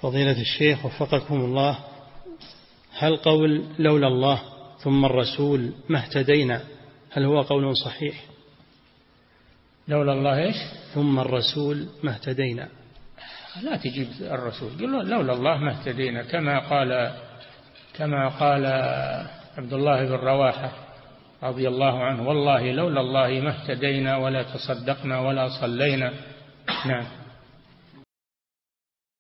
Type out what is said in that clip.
فضيلة الشيخ وفقكم الله، هل قول لولا الله ثم الرسول ما اهتدينا هل هو قول صحيح؟ لولا الله إيش؟ ثم الرسول ما اهتدينا. لا تجيب الرسول، قل لولا الله ما اهتدينا، كما قال عبد الله بن رواحة رضي الله عنه: والله لولا الله ما اهتدينا ولا تصدقنا ولا صلينا. نعم.